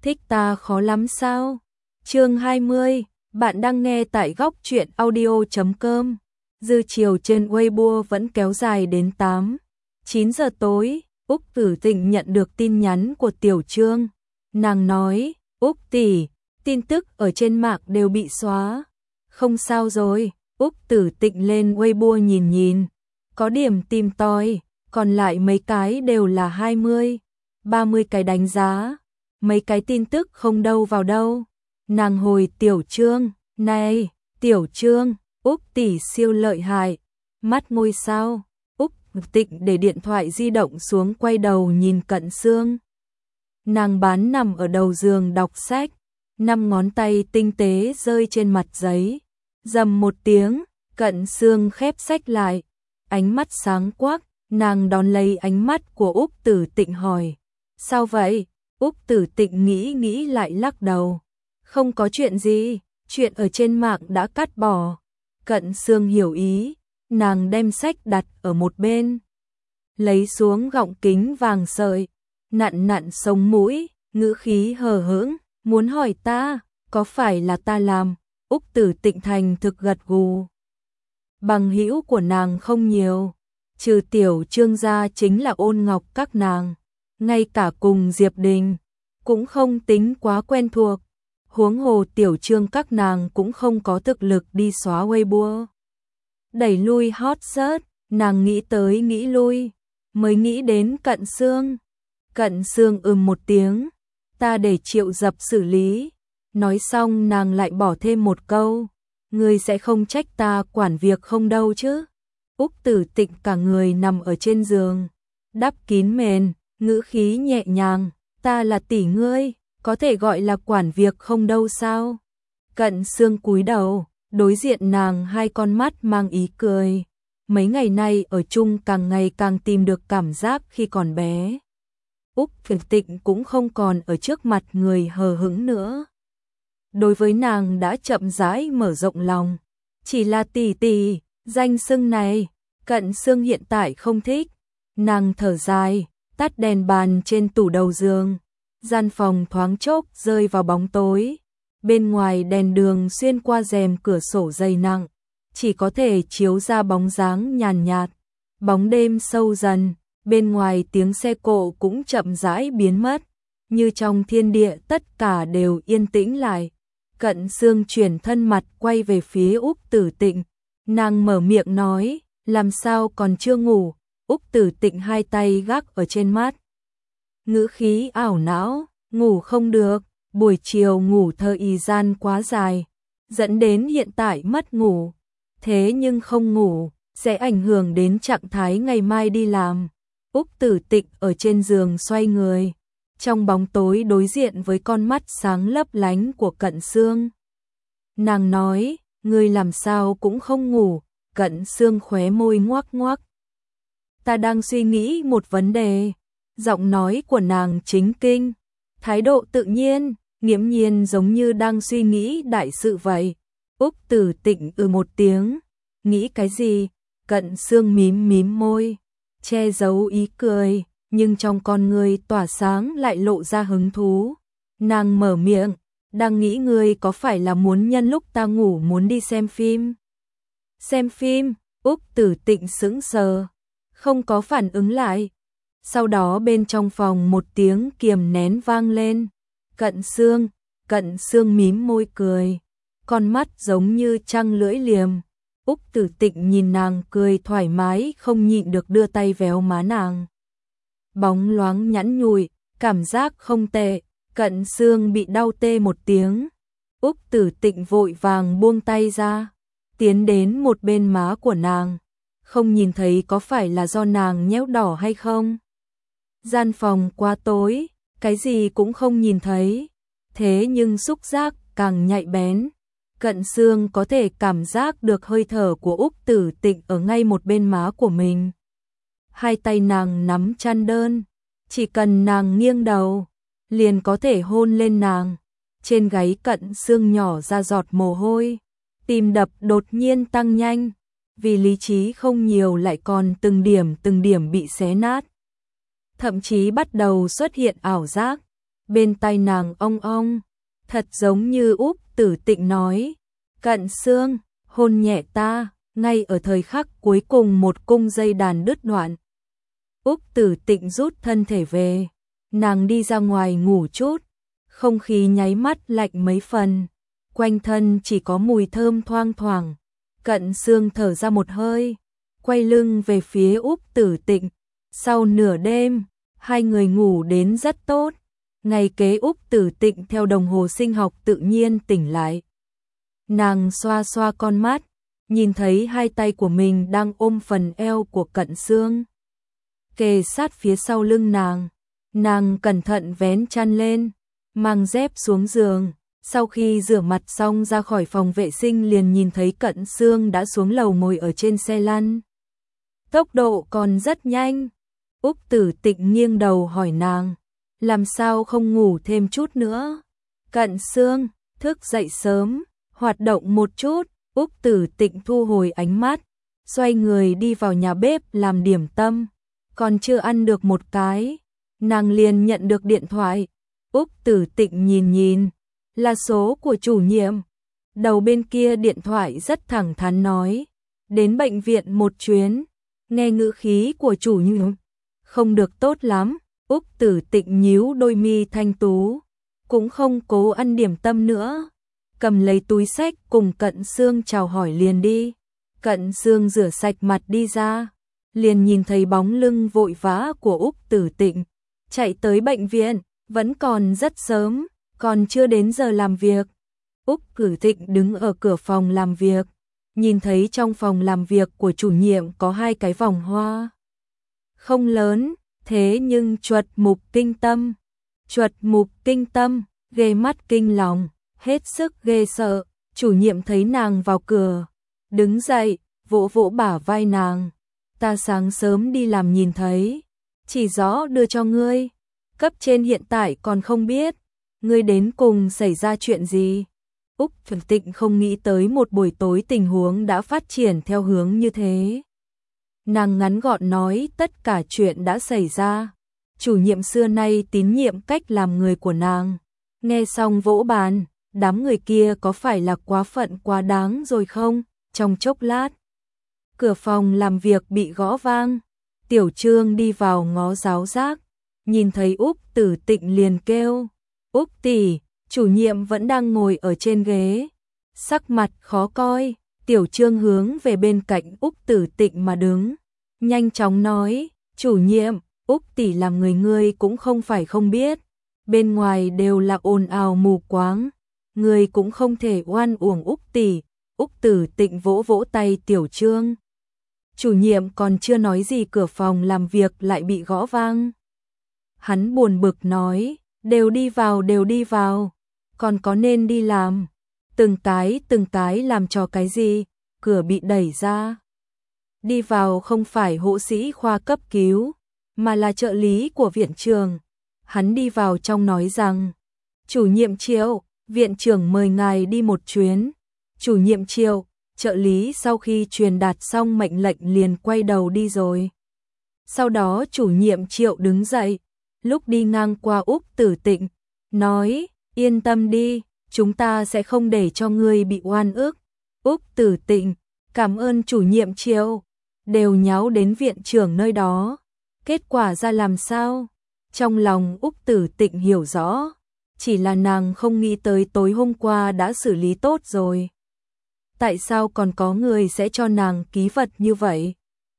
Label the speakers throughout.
Speaker 1: thích ta khó lắm sao? Chương 20, bạn đang nghe tại góc truyện audio.com. Dư chiều trên Weibo vẫn kéo dài đến 9 giờ tối, Úc Tử Tịnh nhận được tin nhắn của Tiểu Trương. Nàng nói, Úc tỷ, tin tức ở trên mạng đều bị xóa. Không sao rồi, Úc Tử Tịnh lên Weibo nhìn, có điểm tìm tòi, còn lại mấy cái đều là 20, 30 cái đánh giá, mấy cái tin tức không đâu vào đâu. Nàng hồi Tiểu Trương, này, Tiểu Trương, Úc tỷ siêu lợi hại, mắt ngôi sao. Úc Tịnh để điện thoại di động xuống quay đầu nhìn Cận Xương. Nàng bán nằm ở đầu giường đọc sách, 5 ngón tay tinh tế rơi trên mặt giấy. Rầm một tiếng, Cận Xương khép sách lại, ánh mắt sáng quắc, nàng đón lấy ánh mắt của Úc Tử Tịnh hỏi. Sao vậy? Úc Tử Tịnh nghĩ lại lắc đầu. Không có chuyện gì, chuyện ở trên mạng đã cắt bỏ. Cận Xương hiểu ý, nàng đem sách đặt ở một bên. Lấy xuống gọng kính vàng sợi, nặn sống mũi, ngữ khí hờ hững, muốn hỏi ta, có phải là ta làm? Úc Tử Tịnh thành thực gật gù. Bằng hữu của nàng không nhiều, trừ Tiểu Trương gia chính là Ôn Ngọc các nàng, ngay cả cùng Diệp Đình cũng không tính quá quen thuộc. Huống hồ Tiểu Trương các nàng cũng không có thực lực đi xóa Weibo. Đẩy lui hot search, nàng nghĩ tới nghĩ lui, mới nghĩ đến Cận Xương. Cận Xương một tiếng, ta để Triệu Dập xử lý. Nói xong nàng lại bỏ thêm một câu, ngươi sẽ không trách ta quản việc không đâu chứ. Úc Tử Tịnh cả người nằm ở trên giường, đắp kín mền, ngữ khí nhẹ nhàng, ta là tỷ ngươi, có thể gọi là quản việc không đâu sao. Cận Xương cúi đầu, đối diện nàng hai con mắt mang ý cười. Mấy ngày nay ở chung càng ngày càng tìm được cảm giác khi còn bé. Úc Tử Tịnh cũng không còn ở trước mặt người hờ hững nữa. Đối với nàng đã chậm rãi mở rộng lòng. Chỉ là tỷ tỷ, danh xưng này, Cận Xương hiện tại không thích. Nàng thở dài, tắt đèn bàn trên tủ đầu giường. Gian phòng thoáng chốc rơi vào bóng tối. Bên ngoài đèn đường xuyên qua rèm cửa sổ dày nặng, chỉ có thể chiếu ra bóng dáng nhàn nhạt. Bóng đêm sâu dần, bên ngoài tiếng xe cộ cũng chậm rãi biến mất, như trong thiên địa tất cả đều yên tĩnh lại. Cận Xương chuyển thân mặt quay về phía Úc Tử Tịnh, nàng mở miệng nói, làm sao còn chưa ngủ? Úc Tử Tịnh hai tay gác ở trên mắt, ngữ khí ảo não, ngủ không được, buổi chiều ngủ thời gian quá dài, dẫn đến hiện tại mất ngủ, thế nhưng không ngủ sẽ ảnh hưởng đến trạng thái ngày mai đi làm. Úc Tử Tịnh ở trên giường xoay người, trong bóng tối đối diện với con mắt sáng lấp lánh của Cận Xương. Nàng nói, ngươi làm sao cũng không ngủ. Cận Xương khóe môi ngoắc ngoắc. Ta đang suy nghĩ một vấn đề. Giọng nói của nàng chính kinh, thái độ tự nhiên, nghiễm nhiên giống như đang suy nghĩ đại sự vậy. Úc Tử Tịnh một tiếng, nghĩ cái gì? Cận Xương mím môi, che giấu ý cười, nhưng trong con người tỏa sáng lại lộ ra hứng thú. Nàng mở miệng, đang nghĩ ngươi có phải là muốn nhân lúc ta ngủ muốn đi xem phim? Xem phim? Úc Tử Tịnh sững sờ, không có phản ứng lại. Sau đó bên trong phòng một tiếng kiềm nén vang lên. Cận Xương mím môi cười, con mắt giống như trăng lưỡi liềm. Úc Tử Tịnh nhìn nàng cười thoải mái không nhịn được đưa tay véo má nàng. Bóng loáng nhẵn nhụi, cảm giác không tệ. Cận Xương bị đau tê một tiếng. Úc Tử Tịnh vội vàng buông tay ra, tiến đến một bên má của nàng, không nhìn thấy có phải là do nàng nhéo đỏ hay không. Gian phòng quá tối, cái gì cũng không nhìn thấy, thế nhưng xúc giác càng nhạy bén. Cận Xương có thể cảm giác được hơi thở của Úc Tử Tịnh ở ngay một bên má của mình. Hai tay nàng nắm chăn đơn, chỉ cần nàng nghiêng đầu, liền có thể hôn lên nàng. Trên gáy Cận Xương nhỏ ra giọt mồ hôi, tim đập đột nhiên tăng nhanh, vì lý trí không nhiều lại còn từng điểm bị xé nát. Thậm chí bắt đầu xuất hiện ảo giác, bên tai nàng ong ong, thật giống như Úc Tử Tịnh nói, Cận Xương, hôn nhẹ ta, ngay ở thời khắc cuối cùng một cung dây đàn đứt đoạn. Úc Tử Tịnh rút thân thể về, nàng đi ra ngoài ngủ chút, không khí nháy mắt lạnh mấy phần, quanh thân chỉ có mùi thơm thoang thoảng. Cận Xương thở ra một hơi, quay lưng về phía Úc Tử Tịnh. Sau nửa đêm, hai người ngủ đến rất tốt. Ngày kế Úc Tử Tịnh theo đồng hồ sinh học tự nhiên tỉnh lại. Nàng xoa xoa con mắt, nhìn thấy hai tay của mình đang ôm phần eo của Cận Xương, kề sát phía sau lưng nàng. Nàng cẩn thận vén chăn lên, mang dép xuống giường. Sau khi rửa mặt xong ra khỏi phòng vệ sinh liền nhìn thấy Cận Xương đã xuống lầu ngồi ở trên xe lăn. Tốc độ còn rất nhanh. Úc Tử Tịnh nghiêng đầu hỏi nàng, làm sao không ngủ thêm chút nữa? Cận Xương, thức dậy sớm, hoạt động một chút. Úc Tử Tịnh thu hồi ánh mắt, xoay người đi vào nhà bếp làm điểm tâm. Còn chưa ăn được một cái, nàng liền nhận được điện thoại. Úc Tử Tịnh nhìn, là số của chủ nhiệm. Đầu bên kia điện thoại rất thẳng thắn nói, đến bệnh viện một chuyến. Nghe ngữ khí của chủ nhiệm không được tốt lắm. Úc Tử Tịnh nhíu đôi mi thanh tú, cũng không cố ăn điểm tâm nữa, cầm lấy túi xách cùng Cận Xương chào hỏi liền đi. Cận Xương rửa sạch mặt đi ra, liền nhìn thấy bóng lưng vội vã của Úc Tử Tịnh, chạy tới bệnh viện, vẫn còn rất sớm, còn chưa đến giờ làm việc. Úc Tử Tịnh đứng ở cửa phòng làm việc, nhìn thấy trong phòng làm việc của chủ nhiệm có hai cái vòng hoa. Không lớn, thế nhưng chuột mục kinh tâm. Chuột mục kinh tâm, ghê mắt kinh lòng, hết sức ghê sợ. Chủ nhiệm thấy nàng vào cửa, đứng dậy, vỗ vỗ bả vai nàng. Ta sáng sớm đi làm nhìn thấy, chỉ rõ đưa cho ngươi. Cấp trên hiện tại còn không biết, ngươi đến cùng xảy ra chuyện gì. Úc Tử Tịnh không nghĩ tới một buổi tối tình huống đã phát triển theo hướng như thế. Nàng ngắn gọn nói tất cả chuyện đã xảy ra. Chủ nhiệm xưa nay tín nhiệm cách làm người của nàng. Nghe xong vỗ bàn, đám người kia có phải là quá phận quá đáng rồi không? Trong chốc lát, cửa phòng làm việc bị gõ vang. Tiểu Trương đi vào ngó giáo giác, nhìn thấy Úc Tử Tịnh liền kêu, Úc tỷ. Chủ nhiệm vẫn đang ngồi ở trên ghế, sắc mặt khó coi. Tiểu Trương hướng về bên cạnh Úc Tử Tịnh mà đứng, nhanh chóng nói, chủ nhiệm, Úc tỷ làm người ngươi cũng không phải không biết, bên ngoài đều là ồn ào mù quáng, ngươi cũng không thể oan uổng Úc tỷ. Úc Tử Tịnh vỗ vỗ tay Tiểu Trương. Chủ nhiệm còn chưa nói gì cửa phòng làm việc lại bị gõ vang. Hắn buồn bực nói, đều đi vào, còn có nên đi làm. Từng cái làm cho cái gì? Cửa bị đẩy ra. Đi vào không phải hộ sĩ khoa cấp cứu, mà là trợ lý của viện trưởng. Hắn đi vào trong nói rằng, chủ nhiệm Triệu, viện trưởng mời ngài đi một chuyến. Chủ nhiệm Triệu, trợ lý sau khi truyền đạt xong mệnh lệnh liền quay đầu đi rồi. Sau đó chủ nhiệm Triệu đứng dậy, lúc đi ngang qua Úc Tử Tịnh, nói, yên tâm đi, chúng ta sẽ không để cho ngươi bị oan ức. Úc Tử Tịnh, cảm ơn chủ nhiệm Triệu, đều nháo đến viện trưởng nơi đó. Kết quả ra làm sao? Trong lòng Úc Tử Tịnh hiểu rõ, chỉ là nàng không nghĩ tới tối hôm qua đã xử lý tốt rồi. Tại sao còn có người sẽ cho nàng ký vật như vậy?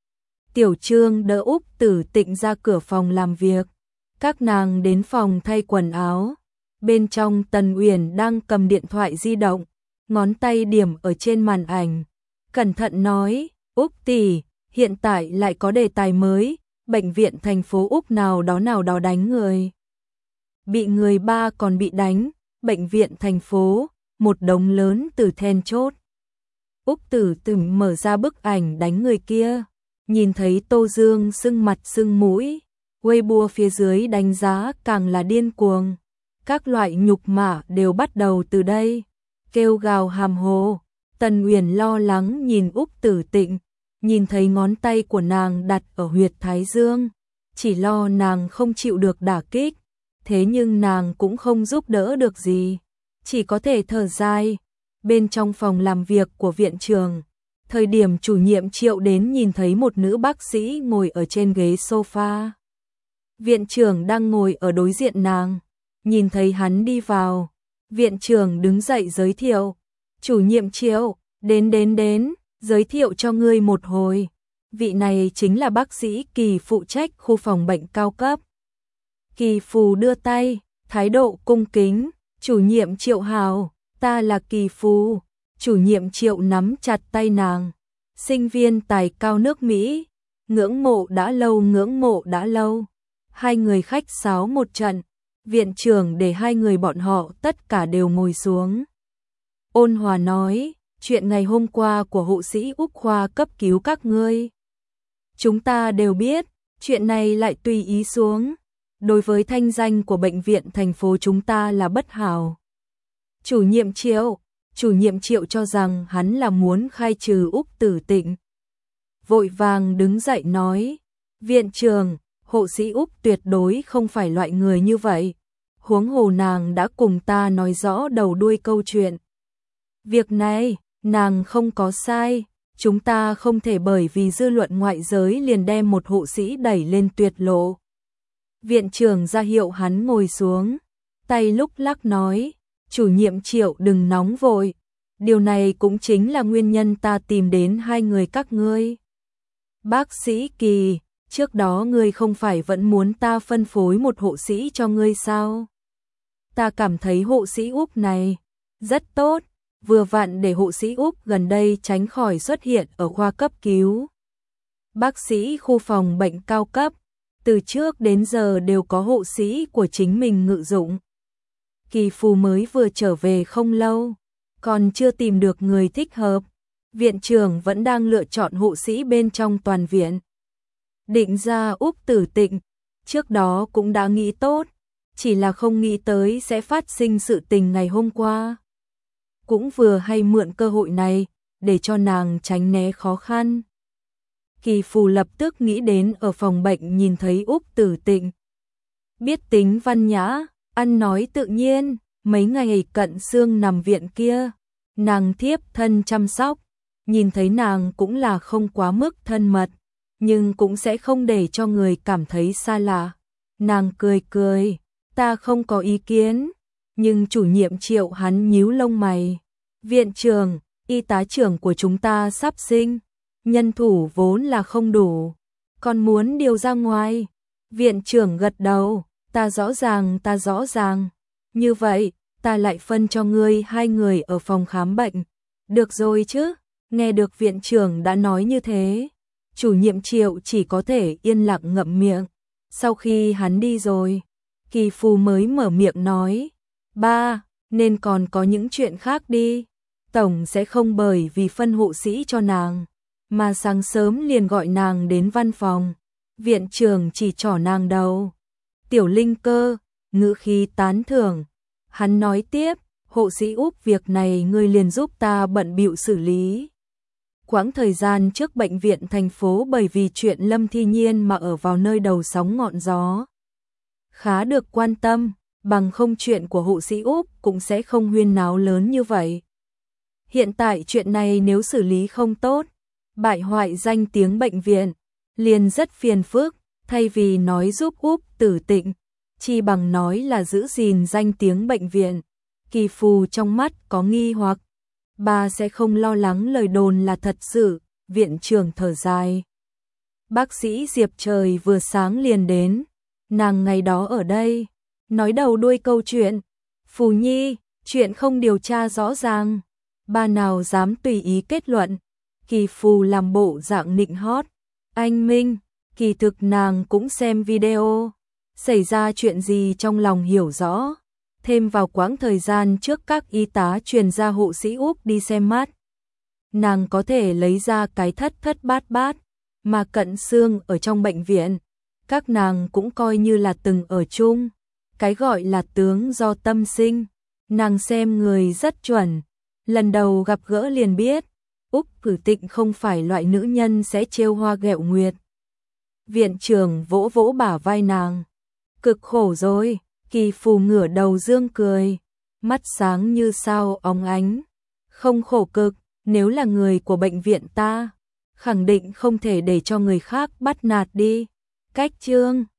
Speaker 1: Tiểu Trương đỡ Úc Tử Tịnh ra cửa phòng làm việc. Các nàng đến phòng thay quần áo. Bên trong Tần Uyển đang cầm điện thoại di động, ngón tay điểm ở trên màn ảnh. Cẩn thận nói, Úc tỷ, hiện tại lại có đề tài mới, bệnh viện thành phố Úc nào đó đánh người. Bị người ba còn bị đánh, bệnh viện thành phố, một đống lớn từ then chốt. Úc Tử Tịnh mở ra bức ảnh đánh người kia, nhìn thấy Tô Dương sưng mặt sưng mũi, Weibo phía dưới đánh giá càng là điên cuồng. Các loại nhục mạ đều bắt đầu từ đây, kêu gào hàm hồ. Tần Uyển lo lắng nhìn Úc Tử Tịnh, nhìn thấy ngón tay của nàng đặt ở huyệt thái dương, chỉ lo nàng không chịu được đả kích, thế nhưng nàng cũng không giúp đỡ được gì, chỉ có thể thở dài. Bên trong phòng làm việc của viện trưởng, thời điểm chủ nhiệm Triệu đến nhìn thấy một nữ bác sĩ ngồi ở trên ghế sofa. Viện trưởng đang ngồi ở đối diện nàng, nhìn thấy hắn đi vào, viện trưởng đứng dậy giới thiệu, chủ nhiệm Triệu, đến, giới thiệu cho ngươi một hồi, vị này chính là bác sĩ Kỳ phụ trách khu phòng bệnh cao cấp. Kỳ Phù đưa tay, thái độ cung kính, chủ nhiệm Triệu hào, ta là Kỳ Phù. Chủ nhiệm Triệu nắm chặt tay nàng, sinh viên tài cao nước Mỹ, ngưỡng mộ đã lâu. Hai người khách sáo một trận, viện trưởng để hai người bọn họ tất cả đều ngồi xuống. Ôn hòa nói, chuyện ngày hôm qua của hộ sĩ Úc khoa cấp cứu các ngươi. Chúng ta đều biết, chuyện này lại tùy ý xuống. Đối với thanh danh của bệnh viện thành phố chúng ta là bất hảo. Chủ nhiệm Triệu cho rằng hắn là muốn khai trừ Úc Tử Tịnh. Vội vàng đứng dậy nói, viện trưởng, hộ sĩ Úc tuyệt đối không phải loại người như vậy. Huống hồ nàng đã cùng ta nói rõ đầu đuôi câu chuyện. Việc này, nàng không có sai, chúng ta không thể bởi vì dư luận ngoại giới liền đem một hộ sĩ đẩy lên tuyệt lộ. Viện trưởng ra hiệu hắn ngồi xuống, tay lúc lắc nói, chủ nhiệm Triệu đừng nóng vội, điều này cũng chính là nguyên nhân ta tìm đến hai người các ngươi. Bác sĩ Kỳ, trước đó ngươi không phải vẫn muốn ta phân phối một hộ sĩ cho ngươi sao? Ta cảm thấy hộ sĩ Úc này rất tốt, vừa vặn để hộ sĩ Úc gần đây tránh khỏi xuất hiện ở khoa cấp cứu. Bác sĩ khu phòng bệnh cao cấp, từ trước đến giờ đều có hộ sĩ của chính mình ngự dụng. Kỳ Phù mới vừa trở về không lâu, còn chưa tìm được người thích hợp. Viện trưởng vẫn đang lựa chọn hộ sĩ bên trong toàn viện. Định ra Úc Tử Tịnh, trước đó cũng đã nghĩ tốt, chỉ là không nghĩ tới sẽ phát sinh sự tình ngày hôm qua. Cũng vừa hay mượn cơ hội này, để cho nàng tránh né khó khăn. Kỳ Phù lập tức nghĩ đến ở phòng bệnh nhìn thấy Úc Tử Tịnh. Biết tính văn nhã, ăn nói tự nhiên, mấy ngày cận xương nằm viện kia, nàng thiếp thân chăm sóc, nhìn thấy nàng cũng là không quá mức thân mật, nhưng cũng sẽ không để cho người cảm thấy xa lạ. Nàng cười, ta không có ý kiến, nhưng chủ nhiệm Triệu hắn nhíu lông mày. Viện trưởng, y tá trưởng của chúng ta sắp sinh, nhân thủ vốn là không đủ, còn muốn điều ra ngoài. Viện trưởng gật đầu, ta rõ ràng, như vậy, ta lại phân cho ngươi hai người ở phòng khám bệnh. Được rồi chứ, nghe được viện trưởng đã nói như thế, chủ nhiệm Triệu chỉ có thể yên lặng ngậm miệng. Sau khi hắn đi rồi, Kỳ Phù mới mở miệng nói, ba, nên còn có những chuyện khác đi. Tổng sẽ không bởi vì phân hộ sĩ cho nàng, mà sáng sớm liền gọi nàng đến văn phòng. Viện trưởng chỉ trỏ nàng đầu. Tiểu Linh Cơ, ngữ khí tán thưởng. Hắn nói tiếp, hộ sĩ Úc việc này ngươi liền giúp ta bận bịu xử lý. Quãng thời gian trước bệnh viện thành phố bởi vì chuyện Lâm Thi Nhiên mà ở vào nơi đầu sóng ngọn gió. Khá được quan tâm, bằng không chuyện của hộ sĩ Úc cũng sẽ không huyên náo lớn như vậy. Hiện tại chuyện này nếu xử lý không tốt, bại hoại danh tiếng bệnh viện, liền rất phiền phức, thay vì nói giúp Úc Tử Tịnh, chi bằng nói là giữ gìn danh tiếng bệnh viện. Kỳ Phù trong mắt có nghi hoặc, bà sẽ không lo lắng lời đồn là thật sự, viện trưởng thở dài. Bác sĩ Diệp Trời vừa sáng liền đến, nàng ngày đó ở đây, nói đầu đuôi câu chuyện. Phù Nhi, chuyện không điều tra rõ ràng, bà nào dám tùy ý kết luận. Kỳ Phù làm bộ dạng nịnh hót, anh Minh, kỳ thực nàng cũng xem video, xảy ra chuyện gì trong lòng hiểu rõ. Thêm vào quãng thời gian trước các y tá truyền ra hộ sĩ Úc đi xem mắt, nàng có thể lấy ra cái thất bát, mà cận xương ở trong bệnh viện, các nàng cũng coi như là từng ở chung. Cái gọi là tướng do tâm sinh, nàng xem người rất chuẩn, lần đầu gặp gỡ liền biết, Úc Tử Tịnh không phải loại nữ nhân sẽ trêu hoa ghẹo nguyệt. Viện trưởng vỗ vỗ bả vai nàng, cực khổ rồi. Kỳ Phù ngửa đầu dương cười, mắt sáng như sao óng ánh. Không khổ cực, nếu là người của bệnh viện ta, khẳng định không thể để cho người khác bắt nạt đi. Cách chương